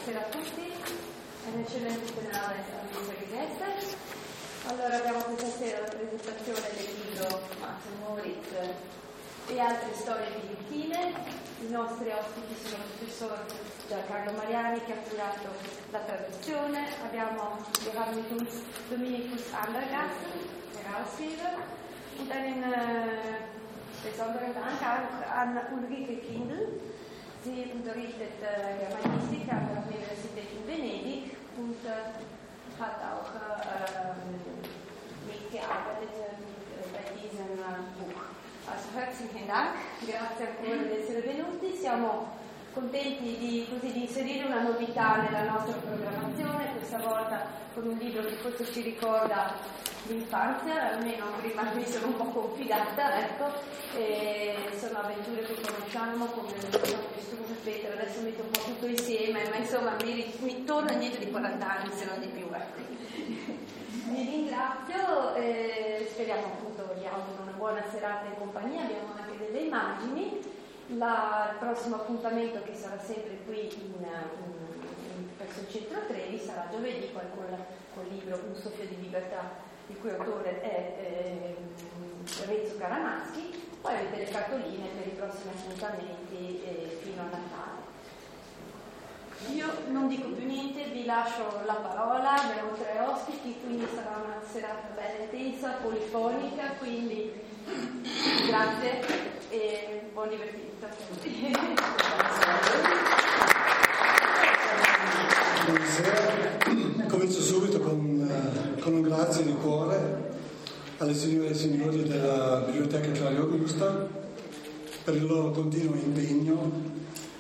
buonasera a tutti, è un'eccellente serata a Trieste. Allora abbiamo questa sera la presentazione del libro Max Moritz e altre storie filippine. I nostri ospiti sono il professor Giancarlo Mariani che ha curato la traduzione, abbiamo Johannes Dominicus Andergast, Herausgeber, und einen besonderen Dank auch an Ulrike Kindl. Sie unterrichtet Germanistik an der Universität in Venedig und hat auch mitgearbeitet bei diesem Buch. Also herzlichen Dank, grazie ancora di essere venuti. Siamo contenti di inserire una novità nella nostra programmazione, questa volta con un libro che forse ci ricorda l'infanzia, almeno prima mi sono un po' confidata, ecco, sono avventure che conosciamo come Peter, adesso metto un po' tutto insieme, ma insomma mi torna indietro di 40 anni se non di più, ecco. Vi ringrazio, speriamo appunto, vi auguro una buona serata in compagnia, abbiamo anche delle immagini. Il prossimo appuntamento, che sarà sempre qui presso il centro Trevi, sarà giovedì col libro Un soffio di libertà, il cui autore è Renzo Caramaschi. Poi avete le cartoline per i prossimi appuntamenti fino a Natale. Io non dico più niente, vi lascio la parola, abbiamo 3 ospiti, quindi sarà una serata bella intensa, polifonica, quindi grazie e buon divertimento a tutti. Buonasera, comincio subito con un grazie di cuore alle signore e signori della Biblioteca Clario Augusta per il loro continuo impegno,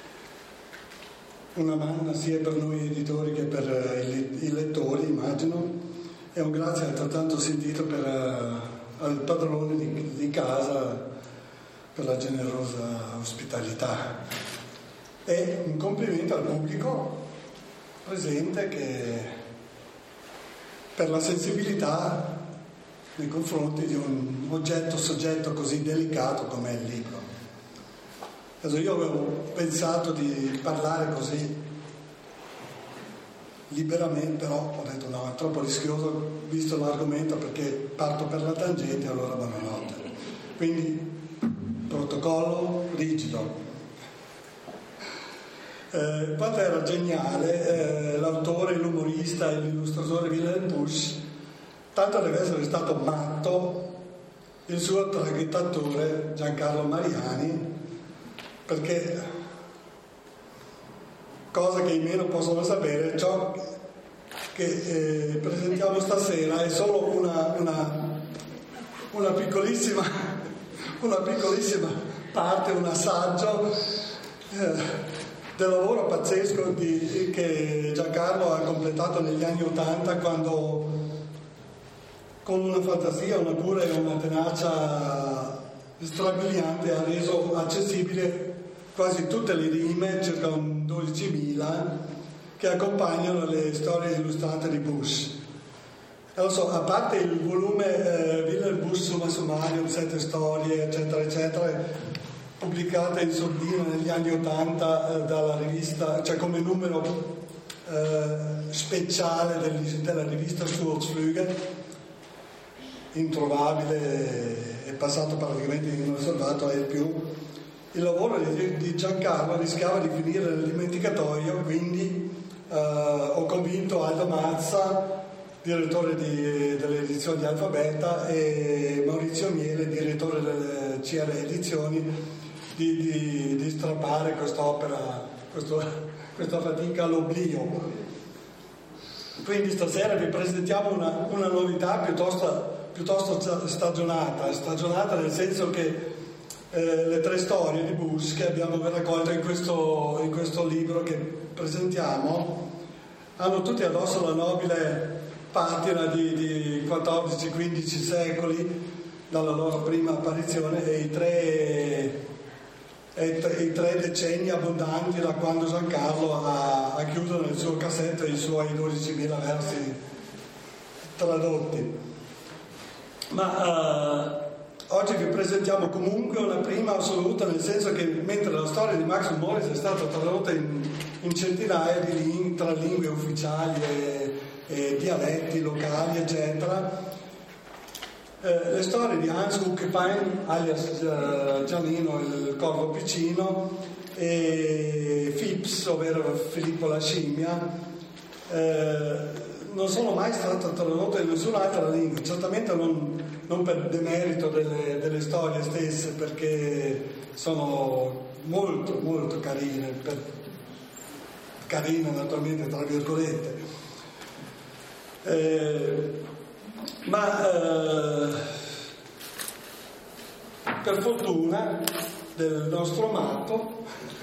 una manna sia per noi editori che per i lettori, immagino, e un grazie altrettanto sentito al padrone di casa per la generosa ospitalità e un complimento al pubblico presente che per la sensibilità nei confronti di un soggetto così delicato come è il libro. Adesso io avevo pensato di parlare così liberamente, però ho detto no, è troppo rischioso visto l'argomento, perché parto per la tangente, allora buonanotte. Quindi protocollo rigido. Quanto era geniale l'autore, l'umorista e l'illustratore Wilhelm Busch, tanto deve essere stato matto il suo traghettatore Giancarlo Mariani, perché cosa che i meno possono sapere, ciò che presentiamo stasera è solo una piccolissima parte, un assaggio del lavoro pazzesco che Giancarlo ha completato negli anni '80, quando con una fantasia, una cura e una tenacia strabiliante ha reso accessibile quasi tutte le rime, circa 12.000, che accompagnano le storie illustrate di Busch. Allora, a parte il volume Wilhelm Busch Summa Summarum, 7 storie, eccetera, eccetera, pubblicate in sordina negli anni '80 dalla rivista, cioè come numero speciale della rivista Sturzflügel, introvabile, è passato praticamente inosservato, e più. Il lavoro di Giancarlo rischiava di finire nel dimenticatoio, quindi ho convinto Aldo Mazza, direttore delle edizioni di Alfabeta, e Maurizio Miele, direttore delle CR Edizioni, di strappare quest'opera, questa fatica all'oblio. Quindi stasera vi presentiamo una novità piuttosto stagionata nel senso che le 3 storie di Busch che abbiamo raccolto in questo libro che presentiamo hanno tutti addosso la nobile patina di 14-15 secoli dalla loro prima apparizione e i 3 decenni abbondanti da quando Giancarlo ha chiuso nel suo cassetto i suoi 12.000 versi tradotti. Ma oggi vi presentiamo comunque una prima assoluta, nel senso che mentre la storia di Max Moritz è stata tradotta in in centinaia di lingue, tra lingue ufficiali e dialetti locali, eccetera. Le storie di Hans Huckepain, alias Giannino il corvo piccino, e Phipps, ovvero Filippo la scimmia, non sono mai state tradotte in nessun'altra lingua, certamente non per demerito delle storie stesse, perché sono molto molto carine, carine naturalmente tra virgolette, ma per fortuna del nostro matto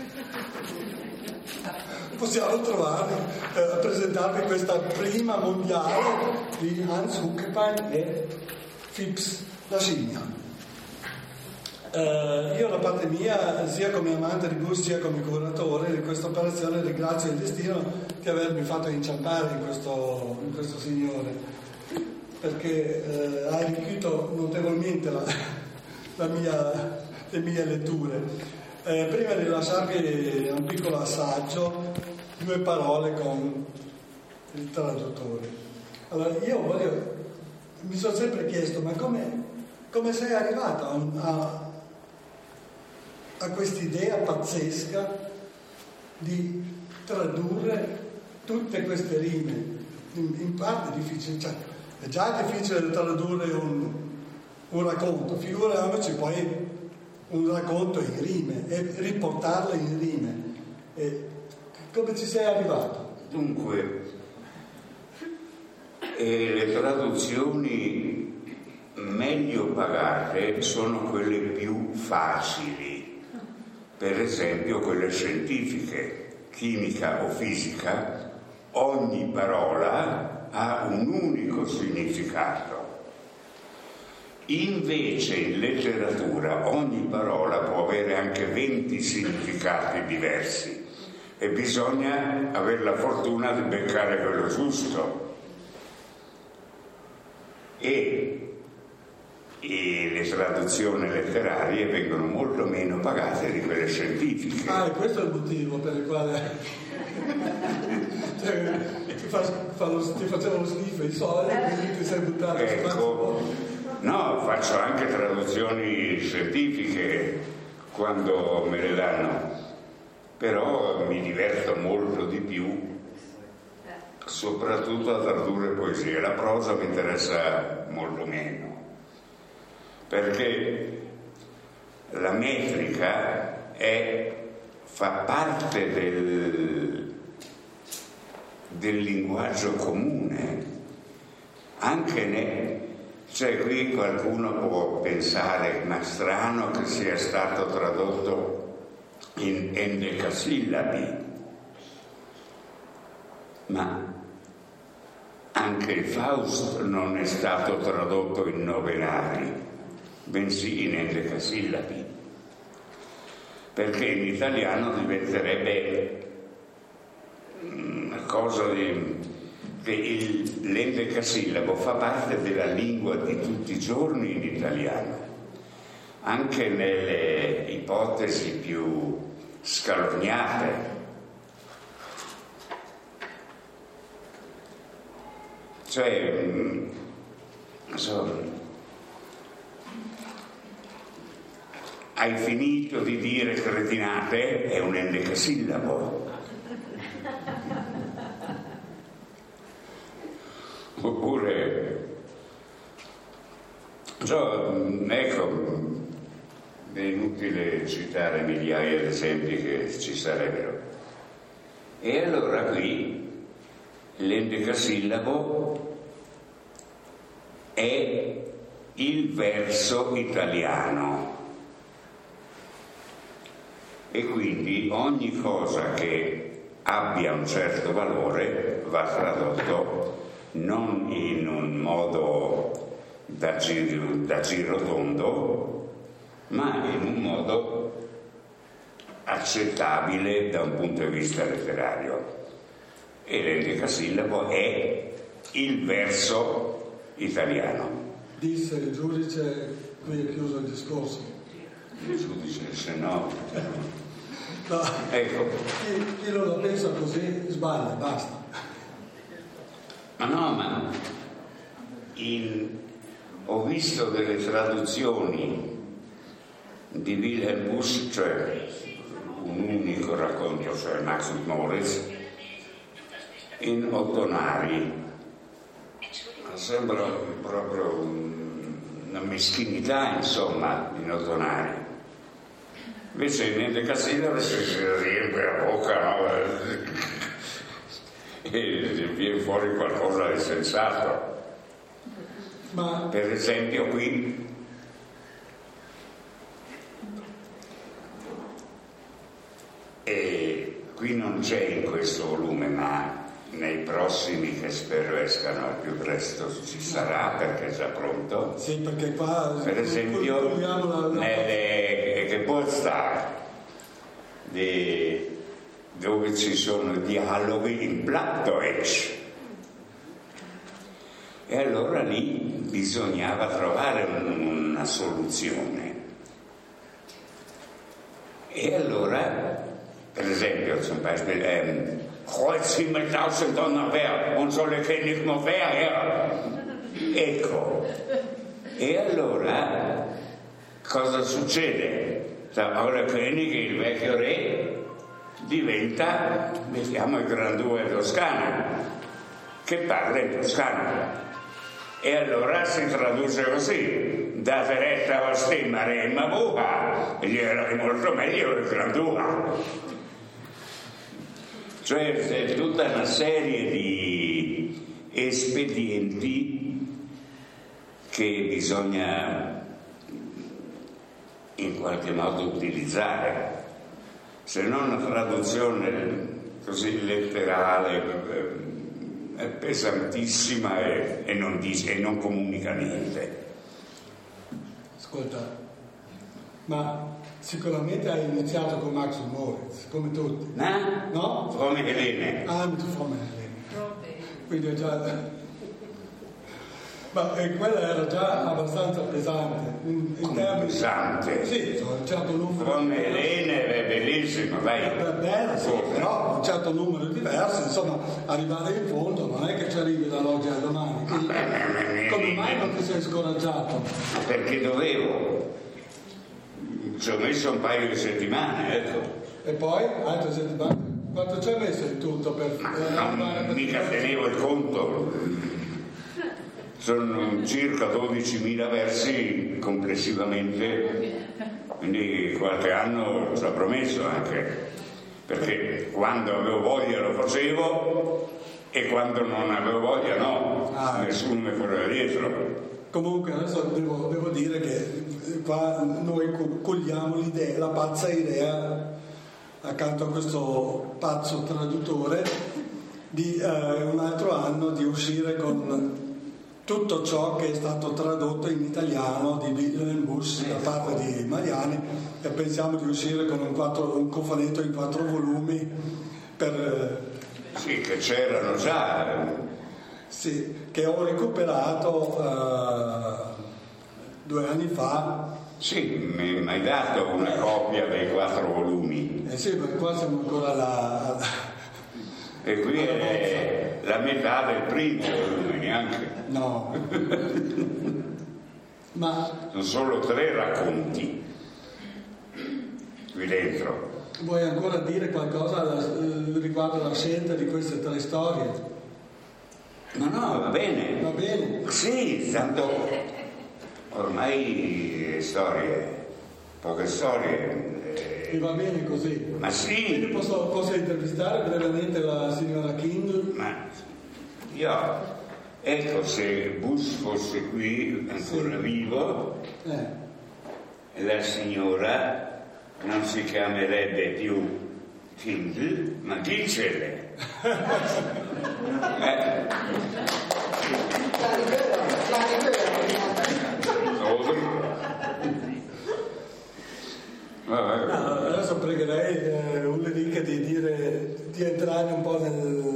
possiamo trovarvi, presentarvi questa prima mondiale di Hans Huckepain e Phipps la scimmia. Io da parte mia, sia come amante di Bush sia come curatore di questa operazione, ringrazio il destino di avermi fatto inciampare in questo signore, perché ha arricchito notevolmente le mie letture. Prima di lasciarvi un piccolo assaggio, 2 parole con il traduttore. Allora, mi sono sempre chiesto, ma come sei arrivato a quest'idea pazzesca di tradurre tutte queste rime? In parte è difficile, cioè, è già difficile tradurre un racconto, figuriamoci poi un racconto in rime e riportarlo in rime. Come ci sei arrivato? Dunque, le traduzioni meglio pagate sono quelle più facili, per esempio quelle scientifiche, chimica o fisica. Ogni parola ha un unico significato. Invece in letteratura ogni parola può avere anche 20 significati diversi e bisogna avere la fortuna di beccare quello giusto. E le traduzioni letterarie vengono molto meno pagate di quelle scientifiche. E questo è il motivo per il quale ti facevano schifo i soldi e quindi ti sei buttato. Ecco. No, faccio anche traduzioni scientifiche quando me le danno, però mi diverto molto di più, soprattutto a tradurre poesie. La prosa mi interessa molto meno, perché la metrica fa parte del linguaggio comune, anche cioè qui qualcuno può pensare, ma strano che sia stato tradotto in endecasillabi, ma anche il Faust non è stato tradotto in novenari, bensì in endecasillabi, perché in italiano diventerebbe una cosa che l'endecasillabo fa parte della lingua di tutti i giorni in italiano, anche nelle ipotesi più scalognate. Cioè, hai finito di dire cretinate, è un endecasillabo. Oppure, ecco, è inutile citare migliaia di esempi che ci sarebbero. E allora qui l'endecasillabo è il verso italiano e quindi ogni cosa che abbia un certo valore va tradotto non in un modo da girotondo, ma in un modo accettabile da un punto di vista letterario. E l'endecasillabo è il verso italiano. Disse il giudice, qui è chiuso il discorso. Il giudice, se no... No. Ecco. Chi non la pensa così sbaglia, basta. Ma ho visto delle traduzioni di Wilhelm Busch, cioè un unico racconto, cioè Max Moritz, in ottonari. Sembra proprio una meschinità, insomma, in ottonari. Invece in Decasilla si riempie la bocca, no? E viene fuori qualcosa di sensato. Ma per esempio qui non c'è in questo volume, ma nei prossimi, che spero escano al più presto, ci sarà, perché è già pronto. sì, perché qua Per esempio nelle Geburtstag, dove ci sono dialoghi in Plattdeutsch, e allora lì bisognava trovare una soluzione. E allora, per esempio, zum Beispiel Kreuzhimmel tausend Donnerwehr und solle König noch wer. Ecco. E allora cosa succede? Ora König, il vecchio re, diventa, mettiamo il Granduca Toscana, che parla in toscano. E allora si traduce così: da retta a stimmare in Mabuca, gli era molto meglio il Granduca. Cioè c'è tutta una serie di espedienti che bisogna in qualche modo utilizzare, se non una traduzione così letterale è pesantissima e non dice e non comunica niente. Ascolta, ma sicuramente hai iniziato con Max Moritz, come tutti. No? Come Helene. Anche come Helene. Quindi è già... Ma quella era già abbastanza pesante. In termini... Pesante? Sì, un certo numero. Come Helene è bellissimo, vai. Bella, sì, però un certo numero diverso, insomma, arrivare in fondo non è che ci arrivi dall'oggi al domani. Come mai non ti sei scoraggiato? Perché dovevo. Ci ho messo un paio di settimane, ecco. E poi altre settimane? Quanto ci hai messo in tutto per non mica tenevo il conto. Sono circa 12.000 versi complessivamente, quindi qualche anno ci ho promesso anche, perché quando avevo voglia lo facevo e quando non avevo voglia no, nessuno mi correva dietro. Comunque adesso devo dire che qua noi cogliamo l'idea, la pazza idea, accanto a questo pazzo traduttore, di un altro anno di uscire con tutto ciò che è stato tradotto in italiano di Wilhelm Busch da parte di Mariani, e pensiamo di uscire con un cofanetto in 4 volumi sì, che c'erano già. Sì, che ho recuperato 2 anni fa. Sì, mi hai dato una copia dei 4 volumi. Sì, perché qua siamo ancora là. E qui è la metà del primo volume, neanche. No. Ma sono solo 3 racconti qui dentro. Vuoi ancora dire qualcosa riguardo alla scelta di queste 3 storie? No, va bene. Va bene? Sì, tanto ormai storie, poche storie. E va bene così. Ma sì. Quindi posso intervistare brevemente la signora King? Ma io, ecco, se Busch fosse qui ancora vivo, la signora non si chiamerebbe più King, ma Ginchele. Adesso pregherei Ulrike di entrare un po'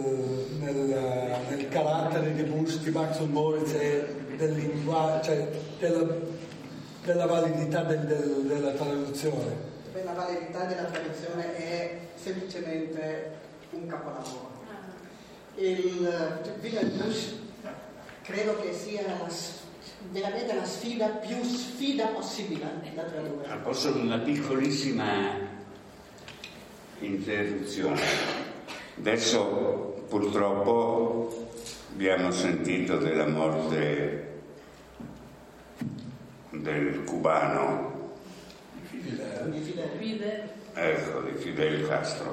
nel carattere di Busch, di Max Moritz e del linguaggio, cioè della validità della traduzione. La validità della traduzione è semplicemente un capolavoro. Il Wilhelm Busch credo che sia veramente la più sfida possibile da tradurre. Posso una piccolissima interruzione? Adesso purtroppo abbiamo sentito della morte del cubano di Fidel Castro.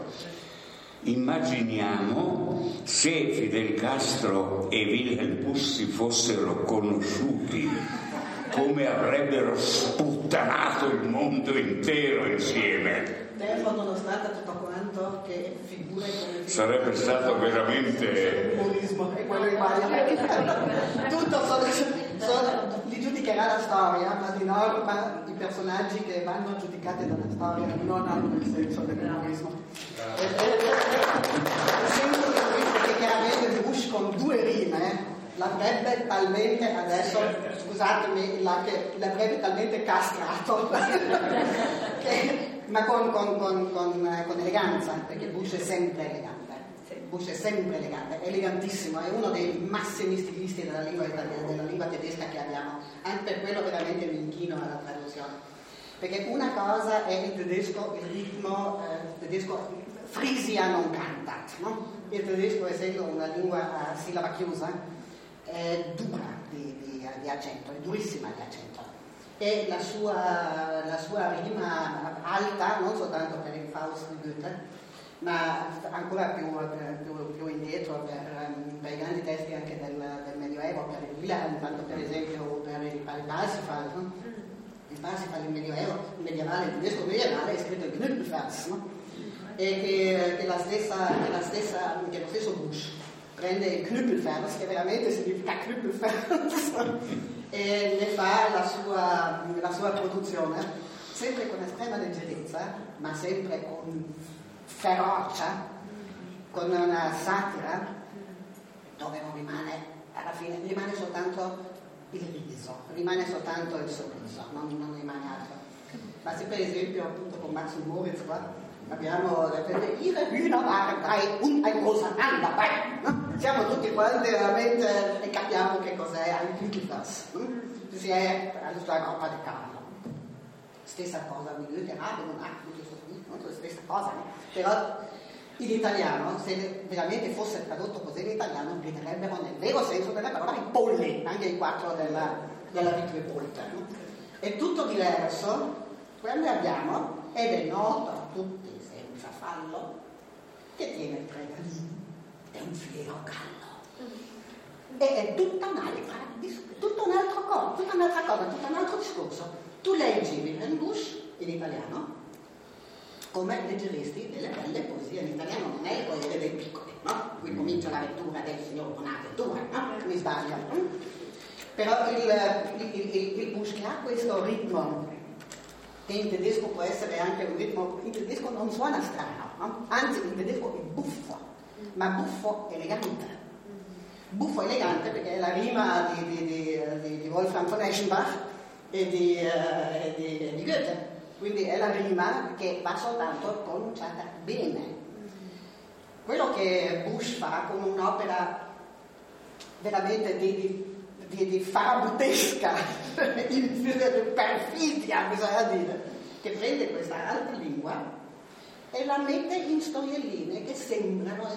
Immaginiamo se Fidel Castro e Wilhelm Busch si fossero conosciuti, come avrebbero sputtanato il mondo intero insieme. Nonostante tutto quanto, che figure come sarebbe stato veramente comunismo e quello in tutto li giudicherà la storia, ma di norma i personaggi che vanno giudicati dalla storia non hanno il senso del comunismo. Il senso del comunismo che chiaramente Bush con 2 rime l'avrebbe talmente adesso, scusatemi, l'avrebbe talmente castrato ma con eleganza, perché Bush è sempre elegante. Bush è sempre elegante, è elegantissimo, è uno dei massimi stilisti della lingua italiana, della lingua tedesca che abbiamo. Anche per quello veramente mi inchino alla traduzione. Perché una cosa è il tedesco, il ritmo tedesco, Frisia non cantat, no? Il tedesco, essendo una lingua a sillaba chiusa, è dura di accento, è durissima di accento. E la sua rima alta, non soltanto per il Faust di Goethe, ma ancora più indietro per i grandi testi anche del Medioevo, per il Wilhelm, tanto per esempio per il Parsifal, no? Il Parsifal medievale, il tedesco medievale è scritto in Knüppelvers, no? E che lo stesso Busch prende il Knüppelvers, che veramente significa Knüppelvers, e ne fa la sua produzione, sempre con estrema leggerezza, ma sempre con ferocia, con una satira, dove non rimane, alla fine rimane soltanto il riso, rimane soltanto il sorriso, non rimane altro. Ma se per esempio appunto con Max und Moritz qua abbiamo Ihre Hühner waren 3 und ein großer Anbei, no? Siamo tutti quanti veramente e capiamo che cos'è ein Knüppelvers, si è alla sua coppa di carne. Stessa cosa, stessa cosa, no? Però in italiano, se veramente fosse tradotto così in italiano, direbbero nel vero senso della parola i polli, anche i 4 della Vitruvipolta, no? È tutto diverso, quello abbiamo, ed è noto a tutti senza fallo, che tiene il pregalino, è un fiero callo. E è tutta un'altra cosa, tutto un altro discorso. Tu leggi Wilhelm Busch in italiano come leggeresti delle belle poesie in italiano, non è il Corriere dei Piccoli, no? Qui comincia la lettura del signor Bonaventura, no? Mi sbaglio. Però il Busch che ha questo ritmo, che in tedesco può essere anche un ritmo, in tedesco non suona strano, no? Anzi in tedesco è buffo, ma buffo elegante. Buffo elegante perché è la rima di Wolfgang von Eschenbach e di Goethe, quindi è la rima che va soltanto pronunciata bene. Quello che Busch fa con un'opera veramente di farabutesca, di perfidia, bisogna dire, che prende questa altra lingua e la mette in storielline che sembrano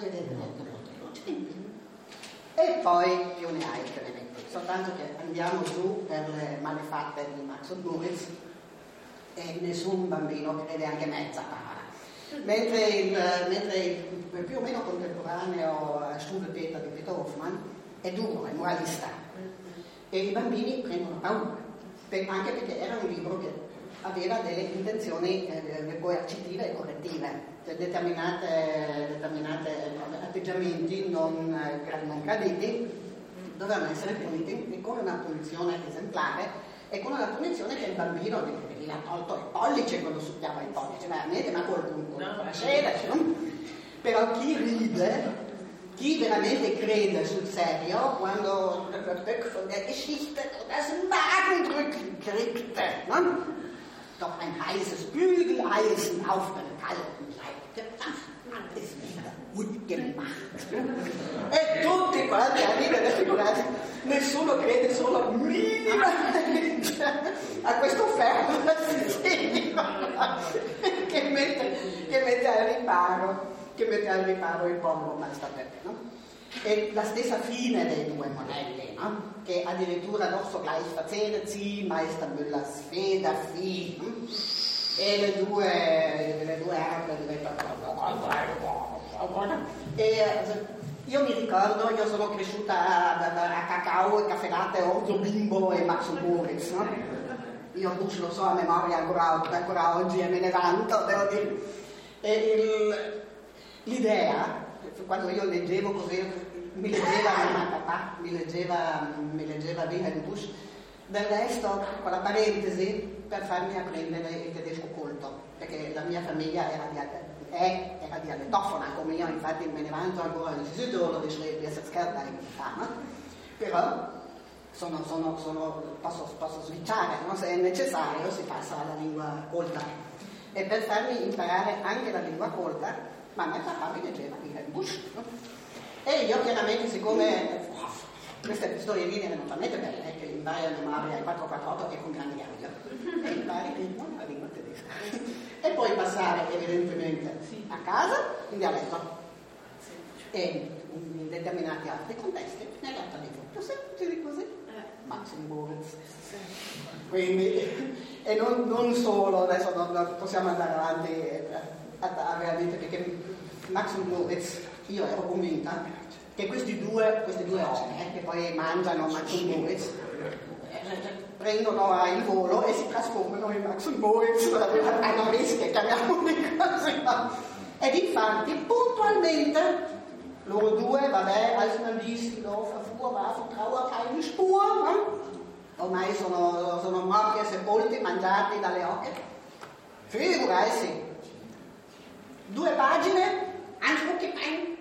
e poi più ne hai che ne metti, soltanto che andiamo su per le malefatte di Max und Moritz e nessun bambino crede anche mezza parola, mentre il più o meno contemporaneo Struwelpeter di Peter Hoffmann è duro, è moralista e i bambini prendono paura, anche perché era un libro che aveva delle intenzioni coercitive e correttive, cioè determinati atteggiamenti non graditi dovevano essere puniti con una punizione esemplare e con una punizione che il bambino gli ha tolto il pollice quando succhiava il pollice, veramente, ma qualcuno la scena, no? Però chi ride, chi veramente crede sul serio, quando von der Geschichte das Magendrücken kriegte, no? Doch ein heißes Bügel Eisen auf den kalten Leib gebracht, man ist wieder gut gemacht. E tutti quanti a ridere, figurati, nessuno crede solo minimamente a questo fermo assistino che mette al riparo il povero Malstapelli, no? E la stessa fine dei due modelli, no? Che addirittura noch so gleich verzählen sie Meister Müllers Federvieh, e le due armi diventano. Io mi ricordo, io sono cresciuta a cacao e caffè latte, Orzo Bimbo e Max Moritz, no? Io Bush lo so a memoria ancora oggi e me ne vanto, devo dire. E l'idea, quando io leggevo così, mi leggeva mamma, papà, mi leggeva Wilhelm Busch, del resto, con la parentesi, per farmi apprendere il tedesco colto, perché la mia famiglia era dialettofona come io, infatti me ne vanto ancora di Südtirol, di Schweden, però posso switchare, no? Se è necessario si passa alla lingua colta. E per farmi imparare anche la lingua colta, mamma e papà mi leggeva Wilhelm Busch, no? E io chiaramente, siccome queste storie lì erano talmente belle che impari a memoria il 448 e con grande gaio, e impari la lingua tedesca. E poi passare evidentemente a casa in dialetto e in determinati altri contesti nell'altra lingua più semplice di così, Max Moritz. Quindi, e non solo, adesso non possiamo andare avanti veramente, perché Max Moritz, io ero convinta che questi due uomini che poi mangiano Max Moritz prendono il volo e si trasformano in Max Moritz a Norische, chiamiamoli così, no? Ed infatti puntualmente loro due, vabbè, als man dies Dorf erfuhr, war von Trauer keine Spur, no? Ormai sono morti e sepolti, mangiati dalle oche. Figurarsi, 2 pagine, Hans Huckebein.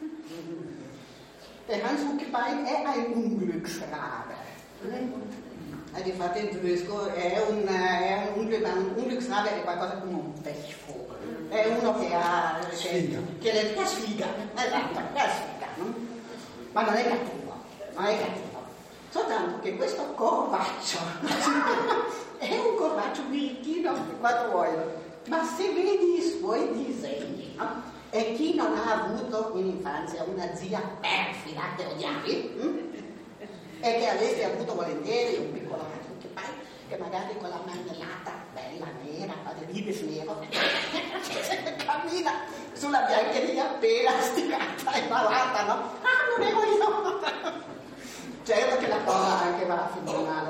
E Hans Huckebein è un Unglücksrabe. Infatti in tedesco è un Unglücksrabe, è qualcosa come un pechvogel. È uno che ha la sfiga, esatto, la sfiga, no? Ma non è cattivo. Soltanto che questo corvaccio è un corvaccio birichino, quanto vuoi, ma se vedi i suoi disegni, no? E chi non ha avuto in infanzia una zia perfida che odiavi, e che avresti avuto volentieri un piccolo che magari con la marmellata bella nera, di libis nero, cammina sulla biancheria appena stirata e malata, no? Ah, non ero io! Certo che la cosa anche va a finire male.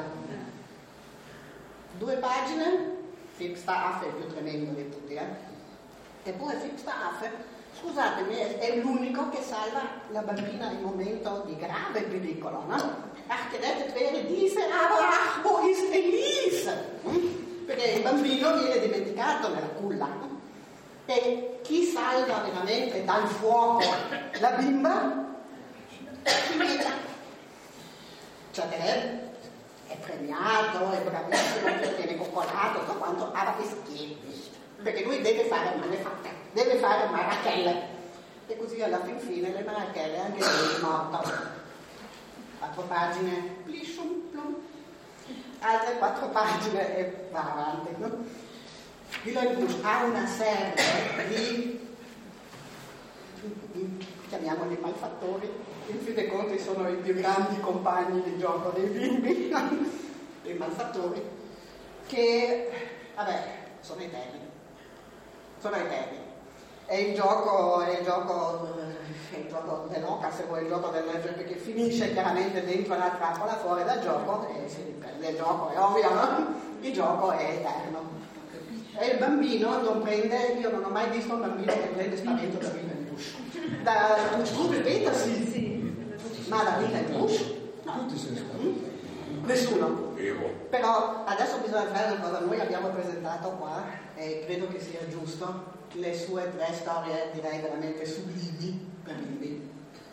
2 pagine, Fipsta-Affe, il più tremendo di tutti, Eppure Fipsta-Affe, scusatemi, è l'unico che salva la bambina in momento di grave pericolo, no? Ach, gerettet wäre diese, aber ach, wo ist Elise? Perché il bambino viene dimenticato nella culla. E chi salva veramente dal fuoco la bimba? Cioè, è premiato, è bravissimo, viene coccolato, tutto quanto, aber es geht nicht. Perché lui deve fare malefatte, deve fare marachelle. E così alla fine le marachelle, anche lui è morto. 4 pagine, plishum, plum, altre 4 pagine e va avanti, no? Wilhelm Busch ha una serie di, chiamiamoli malfattori, in fin dei conti sono i più grandi compagni di gioco dei bimbi, dei malfattori, che, vabbè, sono eterni. È il gioco dell'oca, se vuoi, il gioco che finisce chiaramente dentro la trappola, fuori dal gioco e si riprende il gioco, è ovvio, no? Il gioco è eterno. E il bambino non prende, io non ho mai visto un bambino che prende spavento da Wilhelm Busch. Da Peter sì, ma da Wilhelm Busch no. Nessuno. Però adesso bisogna fare una cosa, noi abbiamo presentato qua, e credo che sia giusto, le sue 3 storie, direi veramente sublimi per bimbi.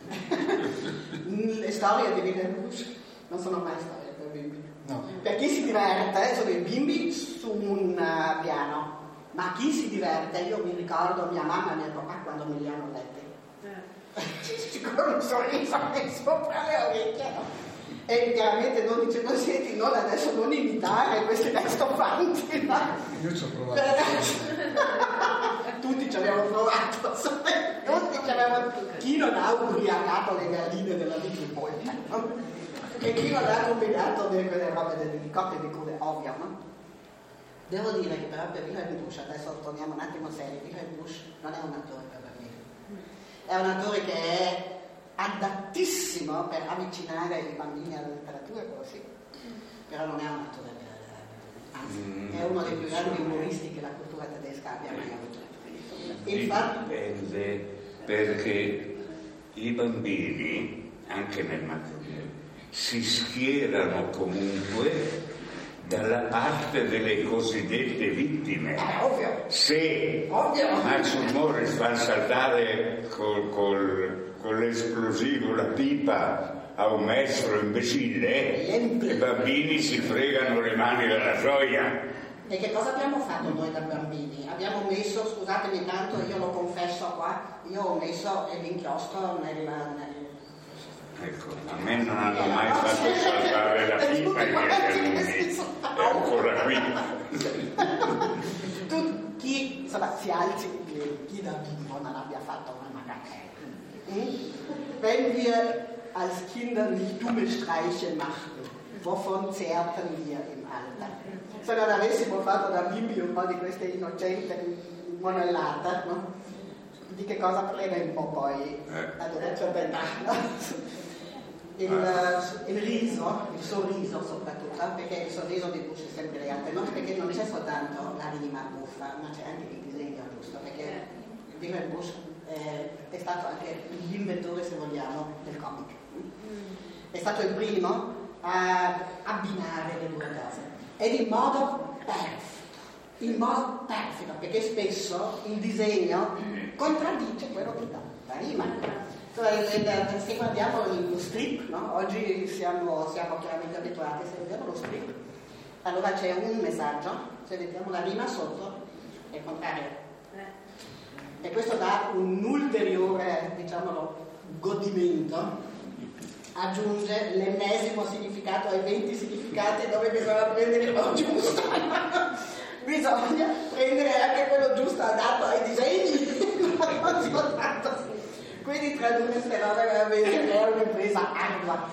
Le storie di Wilhelm Busch non sono mai storie per bimbi. No. Per chi si diverte sono i bimbi su un piano, Ma chi si diverte? Io mi ricordo mia mamma e mio papà quando me li hanno letti. Con un sorriso sopra le orecchie, no? E chiaramente non dicendo, senti, non adesso non imitare questi testofanti, no? Io ci ho provato. Tutti ci abbiamo provato, tutti ci abbiamo. Chi non ha ubriacato le galline della Vigilpolta, no? E chi non ha combinato delle robe di cotte di cure, ovvio, no? Devo dire che però per Wilhelm Busch, adesso torniamo un attimo seri, Wilhelm Busch non è un attore per bambini, è un attore che è adattissimo per avvicinare i bambini alla letteratura, quello sì, però non è un attore per anzi, è uno dei più grandi umoristi che la cultura tedesca abbia mai avuto. Infatti dipende, perché i bambini, anche nel materiale, si schierano comunque dalla parte delle cosiddette vittime. Ovvio. Se ovvio. Max Morris fa saltare con l'esplosivo la pipa a un maestro imbecille, i bambini si fregano le mani dalla gioia. E che cosa abbiamo fatto noi da bambini? Abbiamo messo, scusatemi tanto, io lo confesso qua, io ho messo l'inchiostro Ecco, a me non hanno mai fatto saltare la pipa e è ancora qui. Chi insomma, si alzi, chi da bimbo non abbia fatto una Macaca. Wenn wir als Kinder nicht dumme Streiche machten, wovon zehrten wir im Alter? Se non avessimo fatto da bimbi un po' di queste innocenti monellate, no? Di che cosa faremo poi ad una certa età? Il riso, il sorriso soprattutto, perché il sorriso di Busch è sempre elegante, non perché non c'è soltanto la rima buffa, ma c'è anche il disegno giusto, perché Wilhelm Busch è stato anche l'inventore, se vogliamo, del comic. È stato il primo a abbinare le due cose, ed in modo perfetto, perché spesso il disegno contraddice quello che dà la rima. Se guardiamo lo strip, no? Oggi siamo chiaramente abituati, se vediamo lo strip, allora c'è un messaggio, se vediamo la rima sotto è il contrario. E questo dà un ulteriore, diciamolo, godimento, aggiunge l'ennesimo significato ai 20 significati dove bisogna prendere quello giusto. Bisogna prendere anche quello giusto adatto ai disegni, non soltanto. Quindi tradurre queste robe veramente è un'impresa ardua.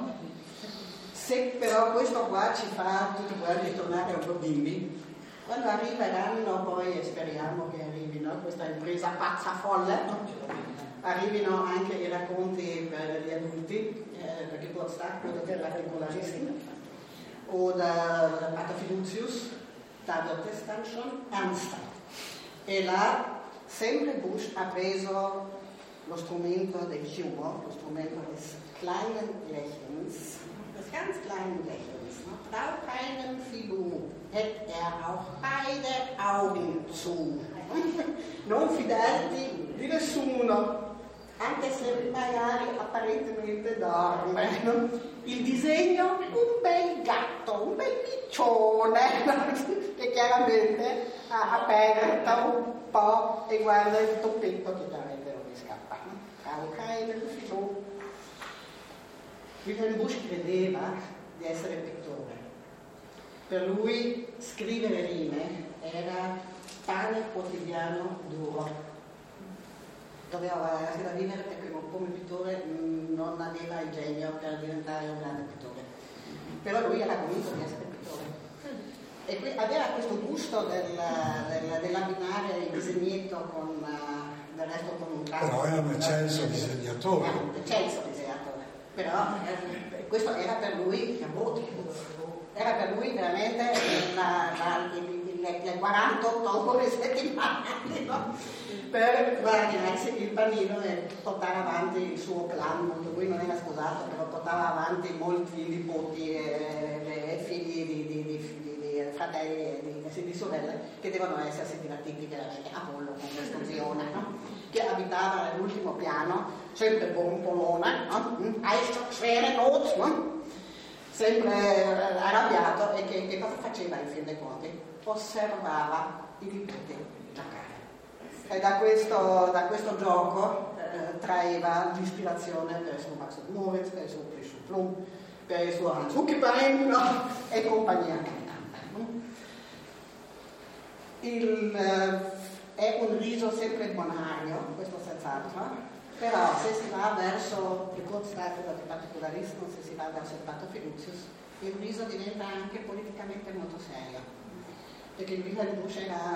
Se però questo qua ci fa tutti quanti tornare un po' bimbi, quando arriveranno poi, e speriamo che arrivino, questa impresa pazza folle, arrivino anche i racconti per gli adulti, perché Geburtstag oder der Regularismus oder Pater Fiducius, da wird es dann schon ernster. E là sempre Busch ha preso lo strumento del humor, lo strumento des kleinen Lächelns, des ganz kleinen Lächelns. Frau keinen Filou hätte auch beide Augen zu. Non fidarti di nessuno, anche se magari apparentemente dorme. Il disegno, un bel gatto, un bel piccione, che chiaramente ha aperto un po' e guarda il toppetto che chiaramente non gli scappa. Wilhelm Busch credeva di essere pittore. Per lui scrivere rime era pane quotidiano duro. Doveva essere da vivere perché come pittore non aveva il genio per diventare un grande pittore. Però lui era convinto di essere pittore. E aveva questo gusto dell'abbinare il disegnetto con del resto con un caso. Però era un eccelso disegnatore. Era un eccelso disegnatore. Però questo era per lui era per lui veramente le 48 ore settimanali, no? Per guadagnarsi il panino e portare avanti il suo clan. Lui non era sposato, però portava avanti molti nipoti e figli di fratelli e di sorelle che devono essersi divertiti veramente a pollo con questo zione, no? Che abitava nell'ultimo piano, sempre buonpolone, no? Schwere Not, no? Sempre arrabbiato, e che cosa faceva in fin dei conti? osservava i nipoti giocare. E da questo gioco traeva l'ispirazione per il suo Max Moritz, per il suo Christian Plum, per il suo Hans Huckebein, no? E compagnia cantante. È un riso sempre bonario, questo senz'altro, però se si va verso il Kurzweil di Particularismo, se si va verso il Pater Fiducius, il riso diventa anche politicamente molto serio, perché il Wilhelm Busch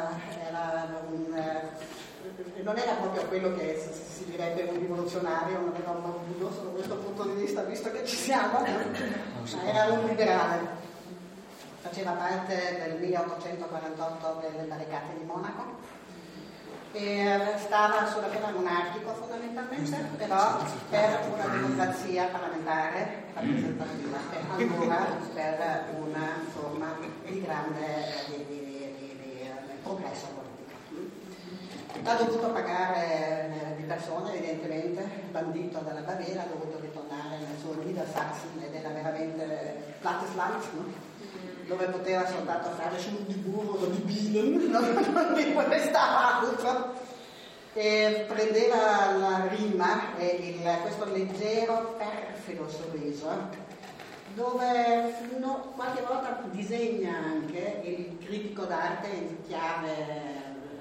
non era proprio quello che si direbbe un rivoluzionario, non era un orgoglioso da questo punto di vista, visto che ci siamo, ma era un liberale. Faceva parte del 1848 delle barricate di Monaco e stava sulla terra monarchico fondamentalmente, però per una democrazia parlamentare rappresentativa e allora per una forma di grande progresso politico. Ha dovuto pagare di persona, evidentemente, il bandito dalla Baviera, ha dovuto ritornare nel suo Niedersachsen ed era veramente plattes Land, no? Dove poteva soltanto fare su di burro o di bilen, non gli molestava altro. E prendeva la rima e questo leggero, perfido sorriso, dove qualche volta disegna anche il critico d'arte in chiave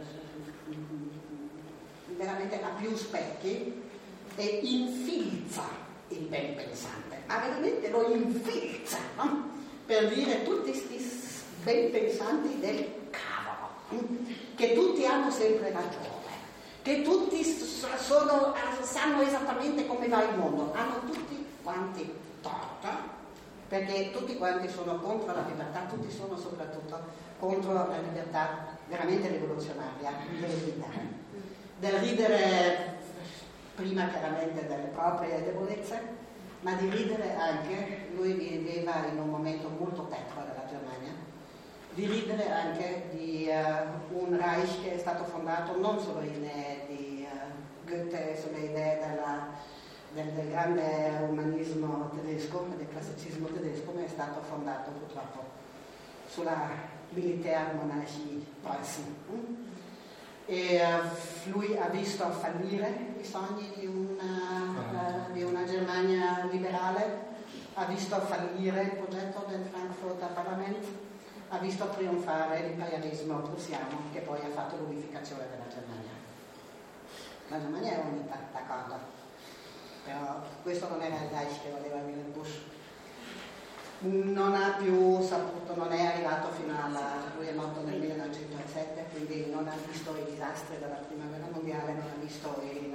veramente a più specchi e infilza il ben pensante, ma veramente lo infilza, no? Per dire tutti questi ben pensanti del cavolo, che tutti hanno sempre ragione, che tutti sanno esattamente come va il mondo, hanno tutti quanti torto, perché tutti quanti sono contro la libertà, tutti sono soprattutto contro la libertà veramente rivoluzionaria del ridere prima chiaramente delle proprie debolezze, ma di ridere anche, lui viveva in un momento molto tetro della Germania, di ridere anche di un Reich che è stato fondato non sulle idee di Goethe, sulle idee del grande umanismo tedesco, del classicismo tedesco, ma è stato fondato purtroppo sulla Militärmonarchie Preußen. E lui ha visto fallire i sogni di una Germania liberale, ha visto fallire il progetto del Frankfurter Parlament, ha visto trionfare l'imperialismo prussiano che poi ha fatto l'unificazione della Germania. La Germania è unita, d'accordo, però questo non era il Reich che voleva Wilhelm Busch. Non ha più saputo, non è arrivato fino lui è morto nel 1907, quindi non ha visto i disastri della prima guerra mondiale, non ha visto il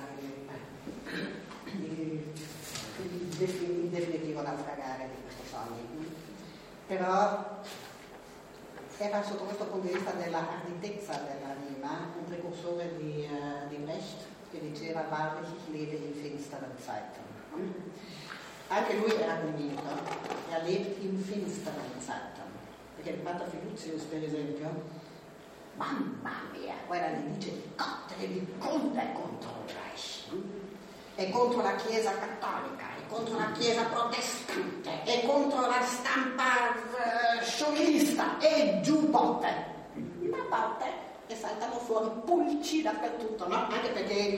definitivo naufragare di questi sogni. Però era sotto questo punto di vista della arditezza della rima un precursore di Brecht, che diceva "Wahrlich, ich lebe in finsteren Zeiten". Anche lui era convinto e ha letto in finsteren Zeiten, perché il Pater Fiducius, per esempio, mamma mia, guarda, gli dice Gott devi contro il Reich, è contro la Chiesa cattolica, è contro la Chiesa protestante, è contro la stampa sciovinista e giù botte, ma botte, e saltano fuori pulci dappertutto, no? Anche perché il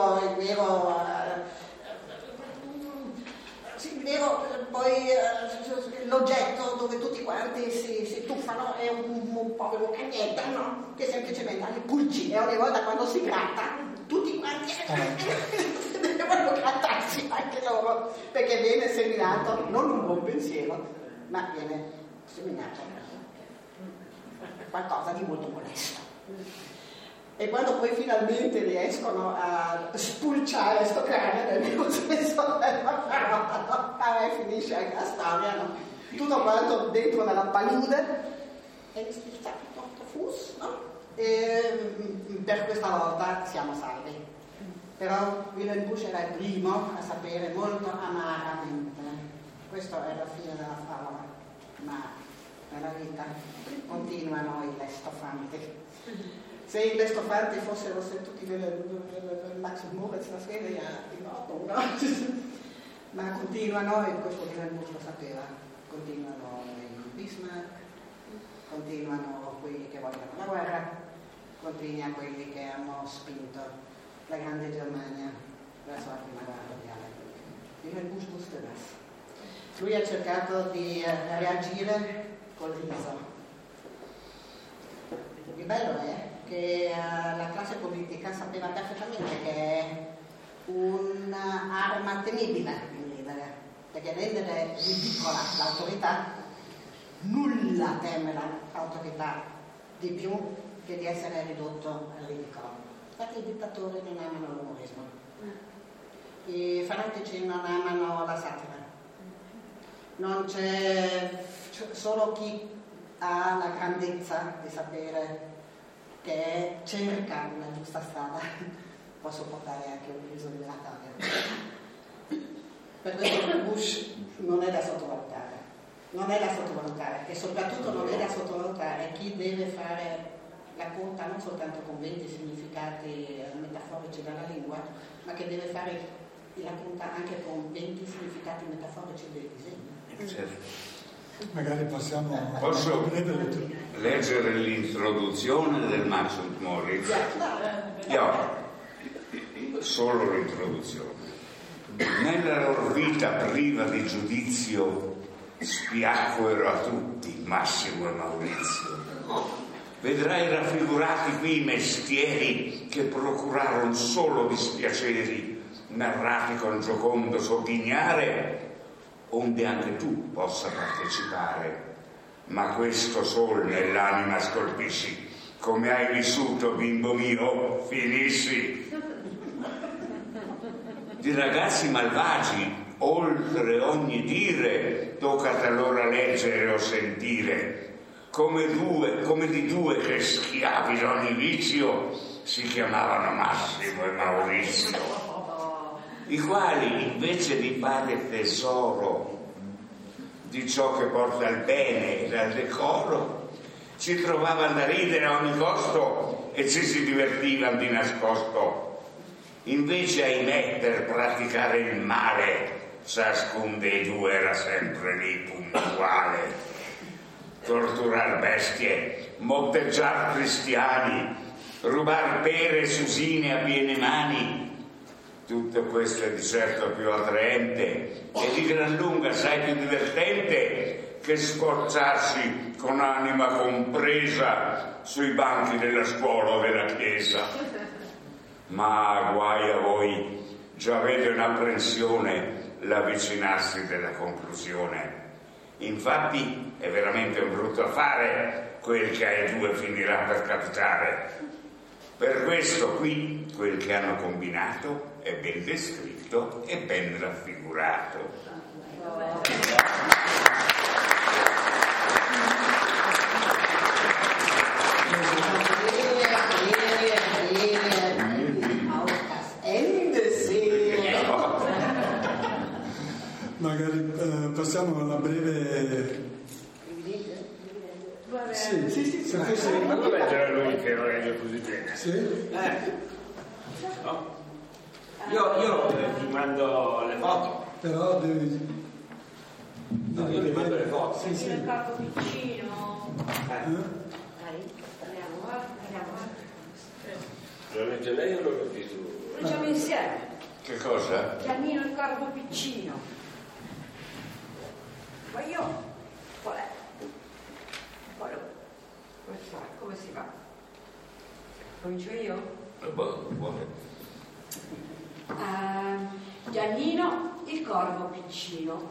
vero poi l'oggetto dove tutti quanti si tuffano è un povero cagnetto, no? Che semplicemente ha le pulci e ogni volta quando si gratta tutti quanti devono grattarsi anche loro, perché viene seminato non un buon pensiero, ma viene seminato qualcosa di molto molesto. E quando poi finalmente riescono a spulciare sto cane nel senso della parola, finisce anche la storia, no? Tutto quanto dentro nella palude e spicciato tutto fus, no? E per questa volta siamo salvi. Però Wilhelm Busch era il primo a sapere molto amaramente. Questa è la fine della favola, ma nella vita continuano i lestofanti. Se i lestofanti fossero seduti nel Max Moritz la sera di notte, no? Ma continuano, e questo Wilhelm Busch lo sapeva, continuano in Bismarck, continuano quelli che vogliono la guerra, continua quelli che hanno spinto la grande Germania verso la prima guerra mondiale. Viva il Bush Busters. Lui ha cercato di reagire col riso. Il bello è che la classe politica sapeva perfettamente che è un'arma temibile il leader, perché rendere ridicola l'autorità, nulla teme l'autorità di più che di essere ridotto al ridicolo. Infatti i dittatori non amano l'umorismo, i fanatici non amano la satira, non c'è solo chi ha la grandezza di sapere che cerca una giusta strada può sopportare anche un riso dilatario. Per questo Bush non è da sottovalutare, e soprattutto non è da sottovalutare chi deve fare la conta non soltanto con 20 significati metaforici della lingua, ma che deve fare la conta anche con 20 significati metaforici del disegno. Certo. Magari Posso leggere l'introduzione del Max und Moritz? Solo l'introduzione. Nella loro vita priva di giudizio spiacquero a tutti Massimo e Maurizio. Vedrai raffigurati qui i mestieri che procurarono solo dispiaceri, narrati con giocondo sogghignare, onde anche tu possa partecipare. Ma questo sol nell'anima scolpisci, come hai vissuto, bimbo mio, finissi. Di ragazzi malvagi, oltre ogni dire, toccate allora leggere o sentire, come di due che schiavi d'ogni vizio si chiamavano Massimo e Maurizio, i quali invece di fare tesoro di ciò che porta al bene e al decoro, ci trovavano da ridere a ogni costo e ci si divertivano di nascosto. Invece, ahimè, per praticare il male, ciascun dei due era sempre lì puntuale. Torturar bestie, motteggiar cristiani, rubar pere e susine a piene mani, tutto questo è di certo più attraente e di gran lunga assai più divertente che sforzarsi con anima compresa sui banchi della scuola o della chiesa. Ma guai a voi, già vedo in apprensione l'avvicinarsi della conclusione. Infatti è veramente un brutto affare quel che ai due finirà per capitare. Per questo qui quel che hanno combinato è ben descritto e ben raffigurato. Magari passiamo alla breve. Sì. Ma dove era lui che non legge così bene? Sì? No? Io ti mando le foto. Però devi. No, io ti mando le foto. Sì. Il capo piccino. Lo legge lei o lo leggi tu? Lo leggiamo insieme. Che cosa? Giannino il corvo piccino. Ma io qual è? Come si fa? Comincio io? Buone. Giannino il corvo piccino.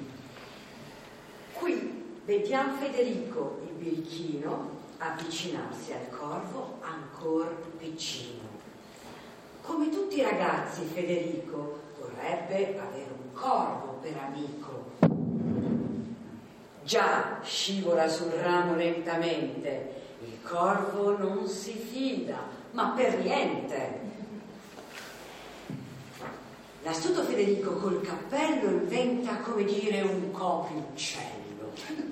Qui vediamo Federico il birichino avvicinarsi al corvo ancora più piccino. Come tutti i ragazzi, Federico vorrebbe avere un corvo per amico. Già scivola sul ramo lentamente, il corvo non si fida, ma per niente. L'astuto Federico col cappello inventa, come dire, un copioncello.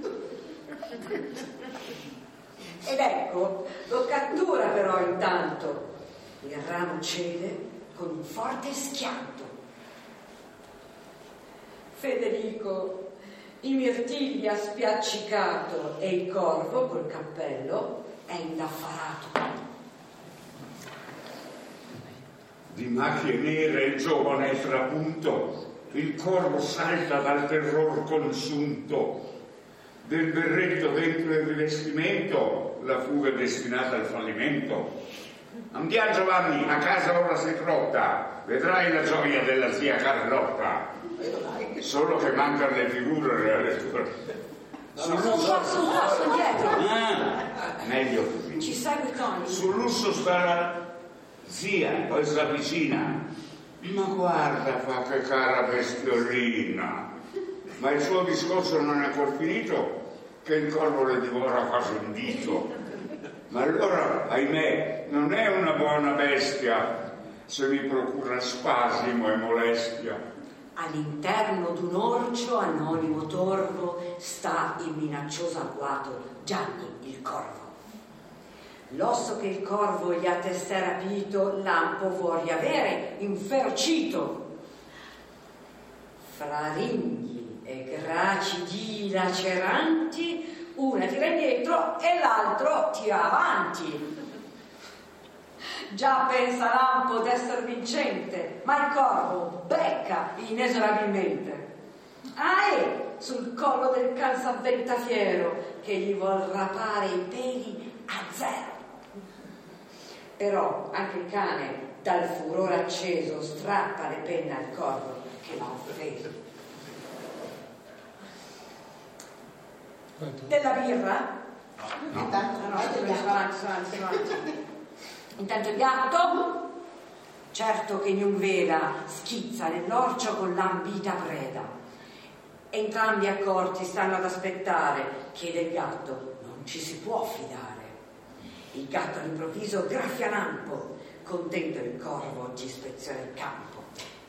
Ed ecco, lo cattura però intanto. Il ramo cede con un forte schianto. Federico il mirtilli ha spiaccicato e il corvo col cappello è indaffarato. Di macchie nere il giovane è trapunto, il corvo salta dal terror consunto, del berretto dentro il rivestimento la fuga è destinata al fallimento. Andiamo Giovanni, a casa ora si trotta, vedrai la gioia della zia Carlotta. Solo che mancano le figure. Un passo dietro. Meglio così. Ci segue Tony. Sull'usso sta la zia, poi si avvicina. Ma guarda, fa che cara bestiolina. Ma il suo discorso non è ancora finito, che il corvo le divora quasi un dito. Ma allora, ahimè, non è una buona bestia se mi procura spasimo e molestia. All'interno d'un orcio anonimo torvo sta in minaccioso agguato Gianni il corvo. L'osso che il corvo gli ha testé rapito lampo vuol riavere inferocito. Fra ringhi e gracidi laceranti una tira indietro e l'altro tira avanti. Già pensa Lampo d'essere vincente, ma il corvo becca inesorabilmente. Sul collo del can s'avventa fiero, che gli vuol rapare i peli a zero. Però anche il cane, dal furore acceso, strappa le penne al corvo che l'ha offeso. Della birra? Intanto il gatto, certo che non vela, schizza nell'orcio con l'ambita preda. Entrambi accorti stanno ad aspettare che del gatto non ci si può fidare. Il gatto all'improvviso graffia lampo, contento il corvo ci ispeziona il campo.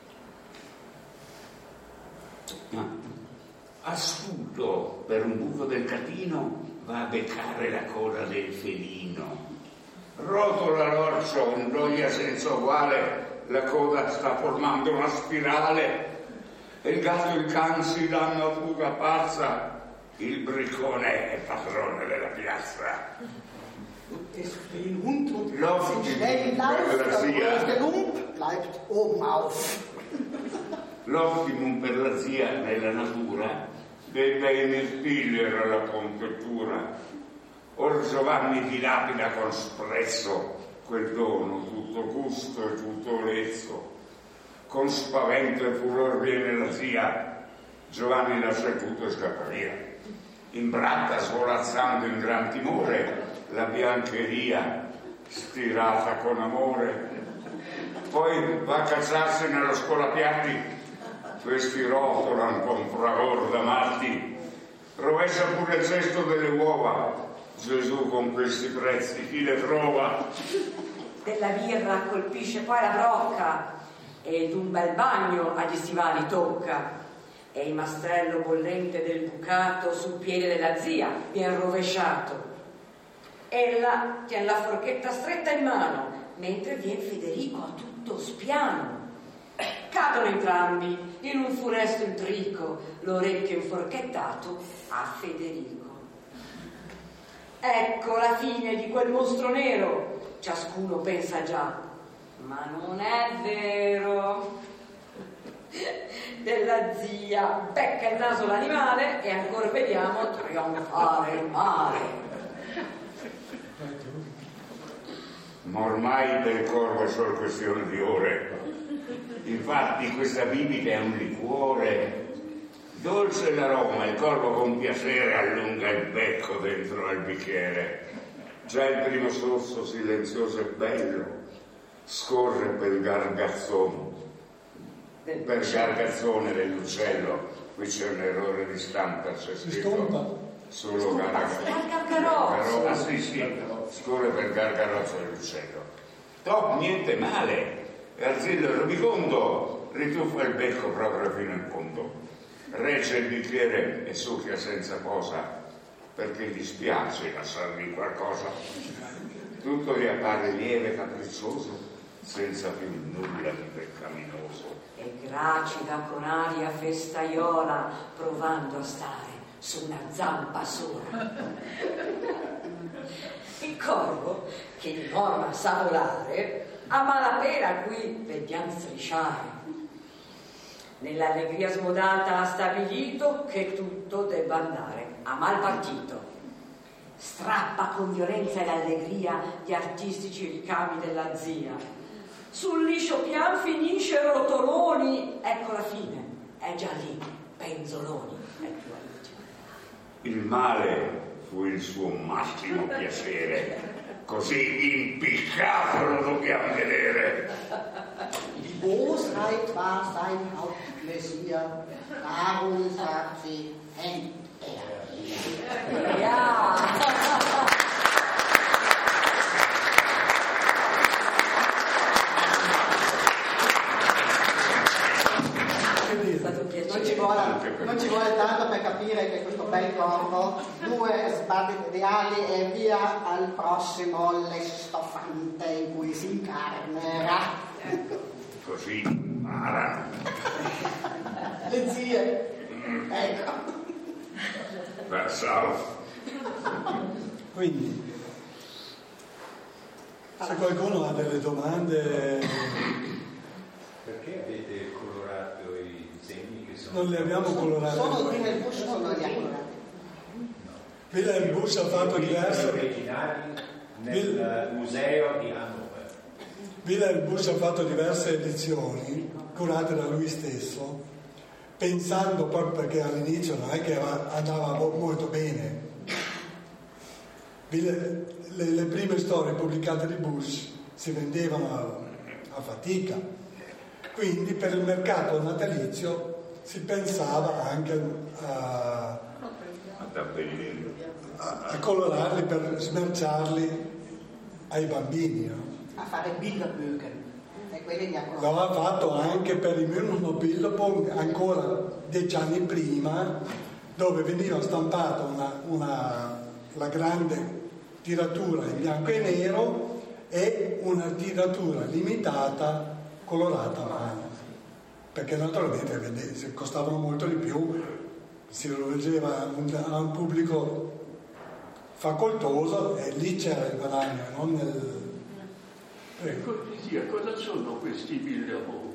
Astuto per un buco del catino va a beccare la coda del felino. Rotola l'orcio, in gioia senza uguale, la coda sta formando una spirale e il gatto e il can si danno a fuga pazza, il briccone è padrone della piazza. L'optimum per la zia nella natura dei bei mirtilli era la confettura. Or Giovanni dilapida con sprezzo quel dono, tutto gusto e tutto olezzo. Con spavento e furor viene la zia, Giovanni lascia tutto e scappa via. Imbratta svolazzando in gran timore la biancheria, stirata con amore. Poi va a cacciarsi nello scolapiatti, questi rotolano con fragor da matti. Rovescia pure il cesto delle uova, Gesù con questi prezzi chi le trova? Della birra colpisce poi la brocca ed un bel bagno agli stivali tocca e il mastrello bollente del bucato sul piede della zia vien rovesciato. Ella tiene la forchetta stretta in mano mentre vien Federico a tutto spiano. Cadono entrambi in un funesto intrico, l'orecchio inforchettato a Federico. Ecco la fine di quel mostro nero, ciascuno pensa già, ma non è vero. Della zia becca il naso l'animale e ancora vediamo trionfare il male. Ma ormai del corvo è solo questione di ore. Infatti questa bibita è un liquore. Dolce l'aroma, il corvo con piacere allunga il becco dentro al bicchiere. Già il primo sorso silenzioso e bello scorre per gargazzone. Per gargazzone dell'uccello, qui c'è un errore di stampa, c'è scritto solo gargarozzo. Ah sì, scorre per gargarozzo dell'uccello. Top, niente male. Arzillo il Rubicondo rituffa il becco proprio fino in fondo. Regge il bicchiere e succhia senza posa, perché gli spiace lasciargli qualcosa. Tutto gli appare lieve, capriccioso, senza più nulla di peccaminoso. E gracida con aria festaiola, provando a stare su una zampa sola. Il corvo, che di norma sa volare, a malapena qui vediam strisciare. Nell'allegria smodata ha stabilito che tutto debba andare a mal partito. Strappa con violenza e l'allegria gli artistici ricami della zia. Sul liscio pian finisce rotoloni, ecco la fine, è già lì, penzoloni. Il male fu il suo massimo piacere, così impiccato lo dobbiamo vedere. Die Bosheit war sein Hauptpläsier, darum sagt sie, hängt er. Ja. Non ci vuole tanto per capire che questo bel corvo, 2 sbattiti di ali e via al prossimo lestofante in cui si incarnerà. Così impara. Le zie, ecco. Pensavo. Quindi, se qualcuno ha delle domande, perché avete colorato i disegni che sono? non li abbiamo colorati. Sono qui nel bush, sono gli colorati. Wilhelm Busch ha fatto diverse originali nel museo di Hannover. Wilhelm Busch ha fatto diverse edizioni curate da lui stesso, pensando proprio, perché all'inizio non è che andava molto bene. Le prime storie pubblicate di Busch si vendevano a fatica, quindi per il mercato natalizio si pensava anche a colorarli per smerciarli ai bambini, no? A fare Bilderbögen. E quelli li ha colorati. L'aveva fatto anche per il Bilderbuch ancora 10 anni prima, dove veniva stampata la grande tiratura in bianco e nero e una tiratura limitata colorata a mano, perché naturalmente se costavano molto di più si rivolgeva a un pubblico facoltoso e lì c'era il guadagno, non nel... Cortesia, cosa sono questi Bilderbuch?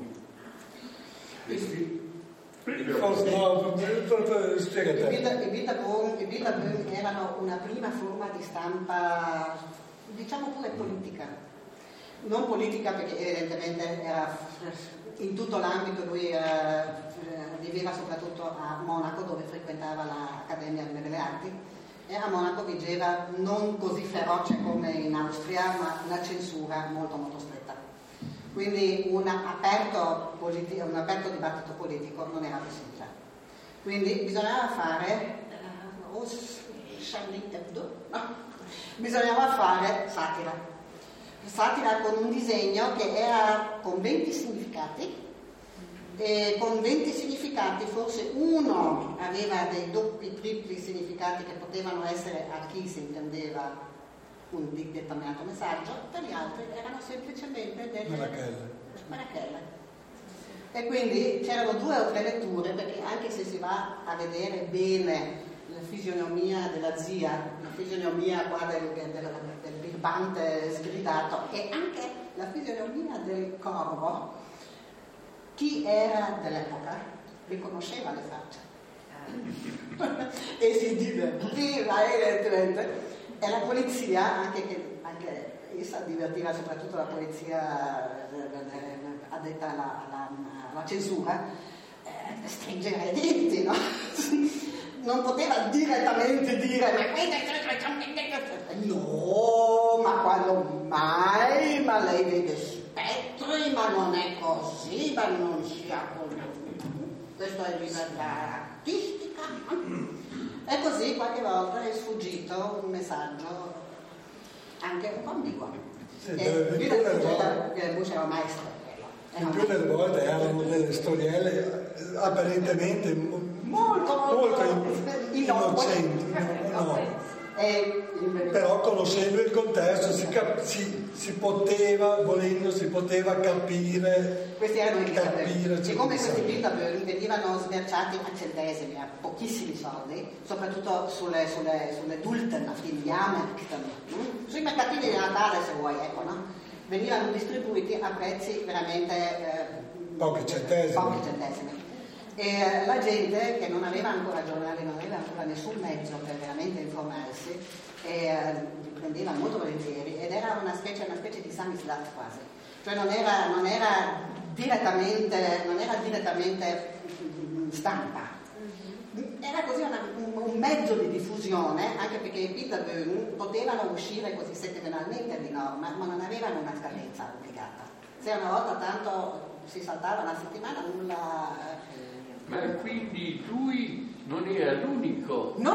I Bilderbuch erano una prima forma di stampa, diciamo pure politica. Non politica perché evidentemente era in tutto l'ambito, lui viveva soprattutto a Monaco, dove frequentava l'Accademia delle Belle Arti, e a Monaco vigeva non così feroce come in Austria, ma una censura molto molto stretta. Quindi un aperto dibattito politico non era possibile. Quindi bisognava fare bisognava fare satira con un disegno che era con 20 significati, e con 20 significati forse uno aveva dei doppi, tripli significati che potevano essere a chi si intendeva un determinato messaggio, per gli altri erano semplicemente delle marachelle. E quindi c'erano 2 o 3 letture, perché anche se si va a vedere bene la fisionomia della zia, la fisionomia qua del birbante sgridato, e anche la fisionomia del corvo, chi era dell'epoca riconosceva le facce e si divertiva evidentemente, e la polizia, anche essa divertiva, soprattutto la polizia addetta alla censura, stringeva i denti, no? Non poteva direttamente dire no, ma quando mai, ma lei vede spettri, ma non è così, ma non sia così, questo è libertà artistica. E così qualche volta è sfuggito un messaggio anche un po' ambiguo. Busch era maestro. Il più delle volte erano delle storielle apparentemente molto innocenti. Però conoscendo il contesto si poteva, volendo, si poteva capire. Questi erano i capire. E come questi Bilderberg venivano smerciati a centesimi, a pochissimi soldi, soprattutto sulle Dulten, a Filiamärkten, sui mercatini di Natale se vuoi, ecco, no? Venivano distribuiti a prezzi veramente pochi centesimi. E la gente che non aveva ancora giornali, non aveva ancora nessun mezzo per veramente informarsi, li prendeva molto volentieri, ed era una specie di samizdat quasi, cioè non era direttamente stampa, era così un mezzo di diffusione, anche perché i Bilderberg potevano uscire così settimanalmente di norma, ma non avevano una scadenza obbligata. Se una volta tanto si saltava una settimana, nulla. Ma quindi lui non era l'unico? No.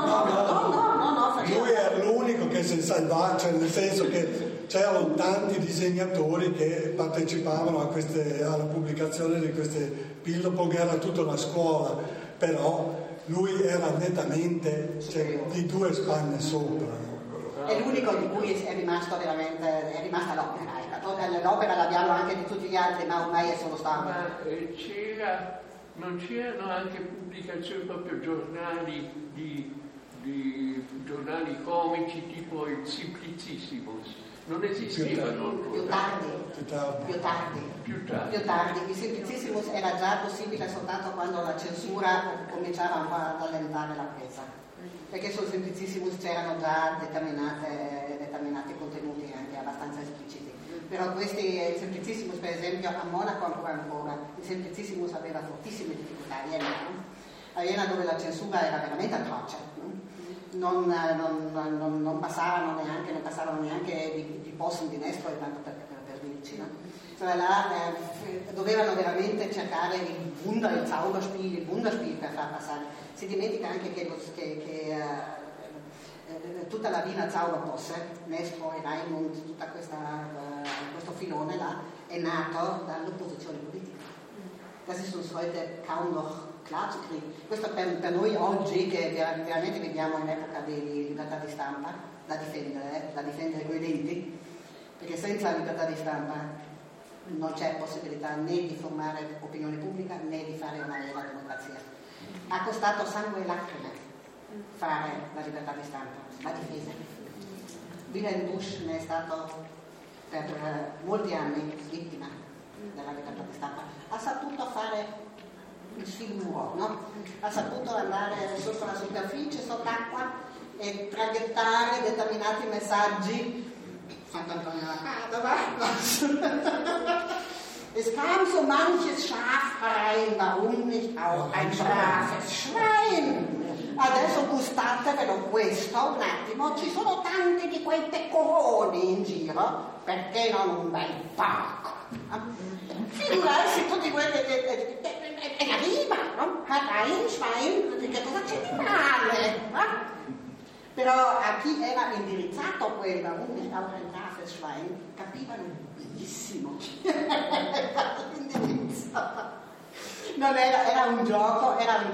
Lui era l'unico che si salvava, cioè nel senso che c'erano tanti disegnatori che partecipavano alla pubblicazione di queste Bilderberg, era tutta una scuola, però lui era nettamente di 2 spanne sopra. È l'unico di cui è rimasta l'opera. L'opera l'abbiamo anche di tutti gli altri, ma ormai è solo stampa. Ma non c'erano anche pubblicazioni, proprio giornali giornali comici tipo il Simplicissimus? Non esistevano ancora. Più tardi. Il Simplicissimus era già possibile soltanto quando la censura cominciava un po' ad allentare la presa, perché sul Simplicissimus c'erano già determinati contenuti anche abbastanza espliciti. Però il Simplicissimus, per esempio, a Monaco ancora, il Simplicissimus aveva fortissime difficoltà a Vienna, dove la censura era veramente atroce. Non passavano neanche di post di Nestro, tanto per dirci, no? Cioè là dovevano veramente cercare il Wunderspiel per far passare. Si dimentica anche che tutta la Wiener Zauberposse, Nestro e Raimund, tutta questo filone là, è nato dall'opposizione politica. Das ist uns heute kaum noch klar zu kriegen. Questo per noi oggi, che veramente viviamo in epoca di libertà di stampa, da difendere coi denti, perché senza libertà di stampa non c'è possibilità né di formare opinione pubblica né di fare una vera democrazia. Ha costato sangue e lacrime fare la libertà di stampa, la difesa. Wilhelm Busch ne è stato per molti anni vittima della libertà di stampa. Ha saputo fare il filmuro, no? Ha saputo andare sotto la superficie, sott'acqua, e traghettare determinati messaggi. Sant'Antonio alla Padova. Es kam so manches Schaf herein, warum nicht auch ein braves Schwein? Adesso gustatevelo questo un attimo, ci sono tanti di quei pecoroni in giro, perché non un bel porco? Figurarsi tutti quelli è la rima, no? Herein, Schwein, che cosa c'è di male? No? Però a chi era indirizzato quella, un braves Schwein, capivano benissimo l'indirizzo. Non era un gioco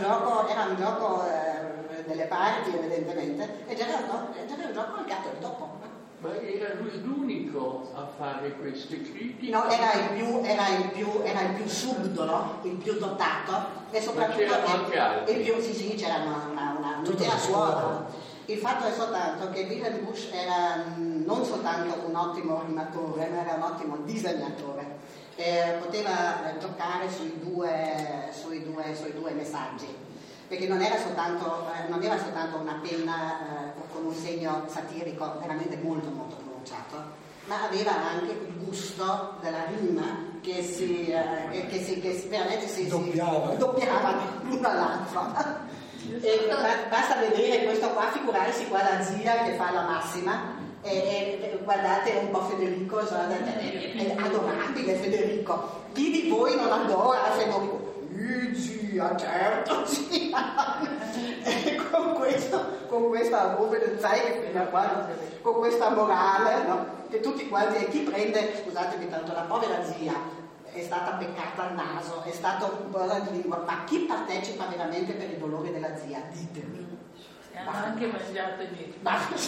delle parti evidentemente, e già era un gioco al gatto e al topo. Ma era lui l'unico a fare queste critiche? No, era il più subdolo, il più dotato, e soprattutto il più, sì, c'era un'intera scuola. Il fatto è soltanto che Wilhelm Busch era non soltanto un ottimo rimatore, ma era un ottimo disegnatore. Poteva giocare sui due messaggi, perché non aveva soltanto una penna con un segno satirico veramente molto molto pronunciato, ma aveva anche il gusto della rima che veramente si doppiava l'uno all'altro. E basta vedere questo qua, figurarsi qua la zia che fa la massima, e guardate un po' Federico, è adorabile Federico. Chi di voi non adora Federico? Zia, certo, zia. E con questa con questa morale, no? Che tutti quanti, e chi prende, scusatemi tanto, la povera zia è stata beccata al naso, è stato un po' la lingua, ma chi partecipa veramente per il dolore della zia? Ditemi. hanno anche mangiato i miei.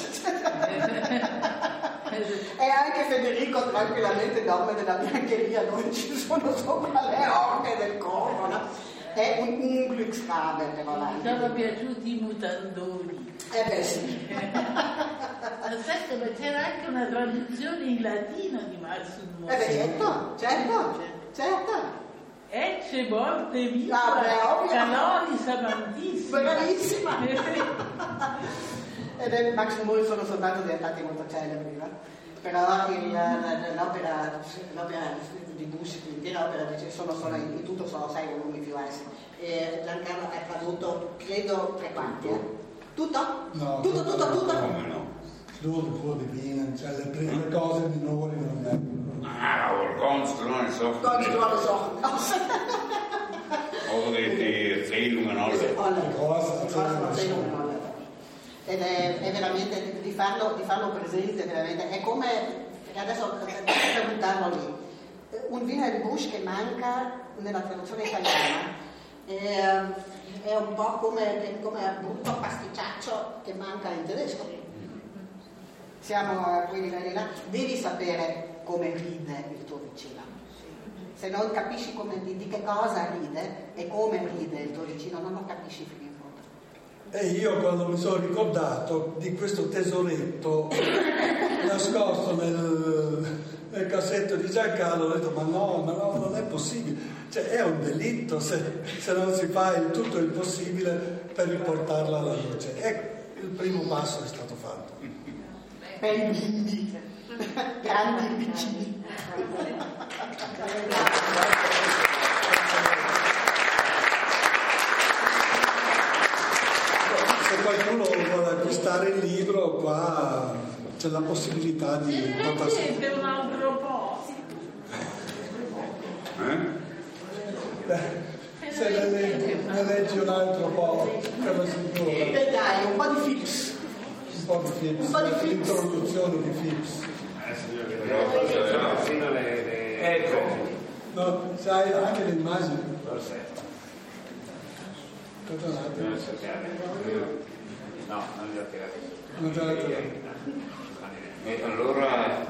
E anche Federico tranquillamente dorme nella biancheria dove ci sono sopra le orche del corvo, no? È un Glücksrabe però Mi sono piaciuti i mutandoni. Beh sì. Aspetta, ma c'era anche una traduzione in latino di Massimo. Certo. Ecce morte viva, caloris amantissima. Bravissima. Ed Max Mull sono soltanto diventati molto celebri, no? Però l'opera di Bush, l'intera opera, sono solo in tutto sono 6 volumi più S. E Giancarlo ha tradotto, credo, 3 quarti. Tutto? No, tutto. Come no? L'Urfo divina, cioè le prime cose minori non vengono. Konstrueren so. O die Erzählungen alle. Ed è veramente di farlo presente, veramente. È come, adesso per buttarlo lì, un Wilhelm Busch che manca nella traduzione italiana è un po' come un brutto pasticciaccio che manca in tedesco. Siamo a quei livelli là. Devi sapere come ride il tuo vicino. Se non capisci di che cosa ride e come ride il tuo vicino, non lo capisci fino in fondo. E io quando mi sono ricordato di questo tesoretto nascosto nel cassetto di Giancarlo, ho detto ma no, non è possibile. Cioè è un delitto se non si fa tutto il possibile per riportarla alla luce. Ecco, il primo passo è stato fatto. Bei bimbi, grandi piccini. Se qualcuno vuole acquistare il libro, qua c'è la possibilità di portarsi. È un altro po'. Se ne leggi un altro po', per la sicuro. E dai, un po' di Philips. L'introduzione di Philips. Ecco. No, sai anche le immagini. No, non li ho tirati. E allora...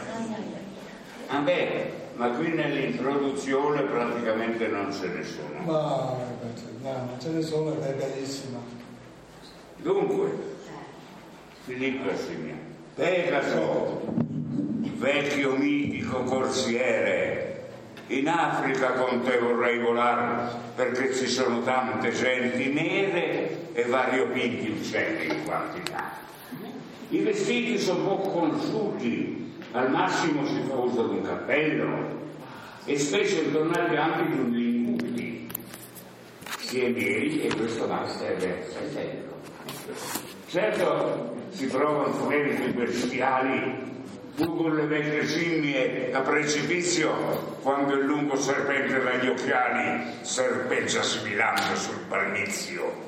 ma qui nell'introduzione praticamente non ce ne sono. No, non ce ne sono, è bellissima. Dunque, Filippo Simia, Pegaso, vecchio mitico corsiere, in Africa con te vorrei volare perché ci sono tante genti nere e variopinti uccelli in quantità. I vestiti sono poco conosciuti, al massimo si fa uso di un cappello e spesso intorno agli anni di un linguti. Si è miei e questo basta è bello. Certo, si trovano fremiti bestiali, fuggono le vecchie scimmie a precipizio quando il lungo serpente dagli occhiali serpeggia sfilando sul palmizio.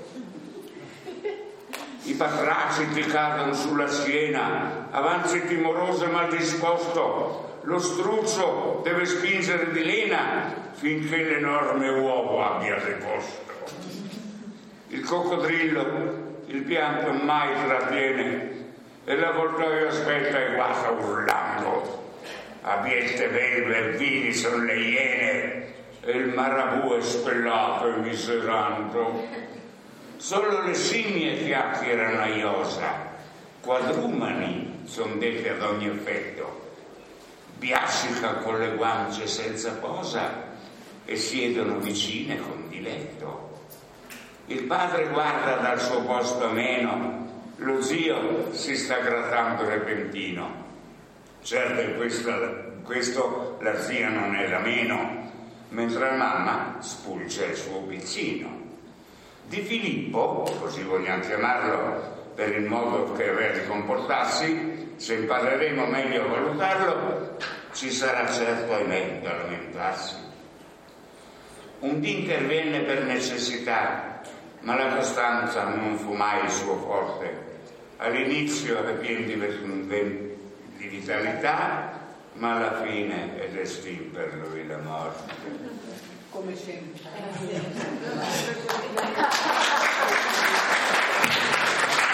I batraci ti cadono sulla schiena, avanzi timoroso e mal disposto, lo struzzo deve spingere di lena finché l'enorme uovo abbia deposto. Il coccodrillo il pianto mai trattiene e l'avvoltoio aspetta e guarda urlando. Abiette belve e vili sono le iene e il marabù è spellato e miserando. Solo le scimmie chiacchierano a iosa, quadrumani son detti ad ogni effetto. Biascica con le guance senza posa e siedono vicine con diletto. Il padre guarda dal suo posto ameno, lo zio si sta grattando repentino. Certo in questo la zia non è da meno, mentre la mamma spulcia il suo piccino. Di Filippo, così vogliamo chiamarlo per il modo che aveva di comportarsi, se impareremo meglio a valutarlo, ci sarà certo ahimè da lamentarsi. Un dì intervenne per necessità, ma la costanza non fu mai il suo forte. All'inizio era pieno di vitalità, ma alla fine è destin per lui la morte. Come sempre.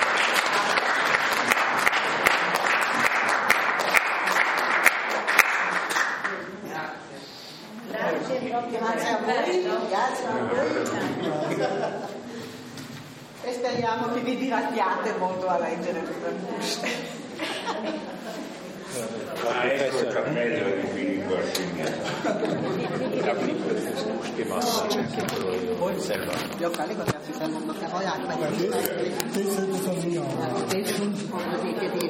Grazie a voi, grazie a voi. E speriamo che vi divertiate molto a leggere Bush. Ecco il cappello di Filippo Gli occhiali perché si servono che poi anche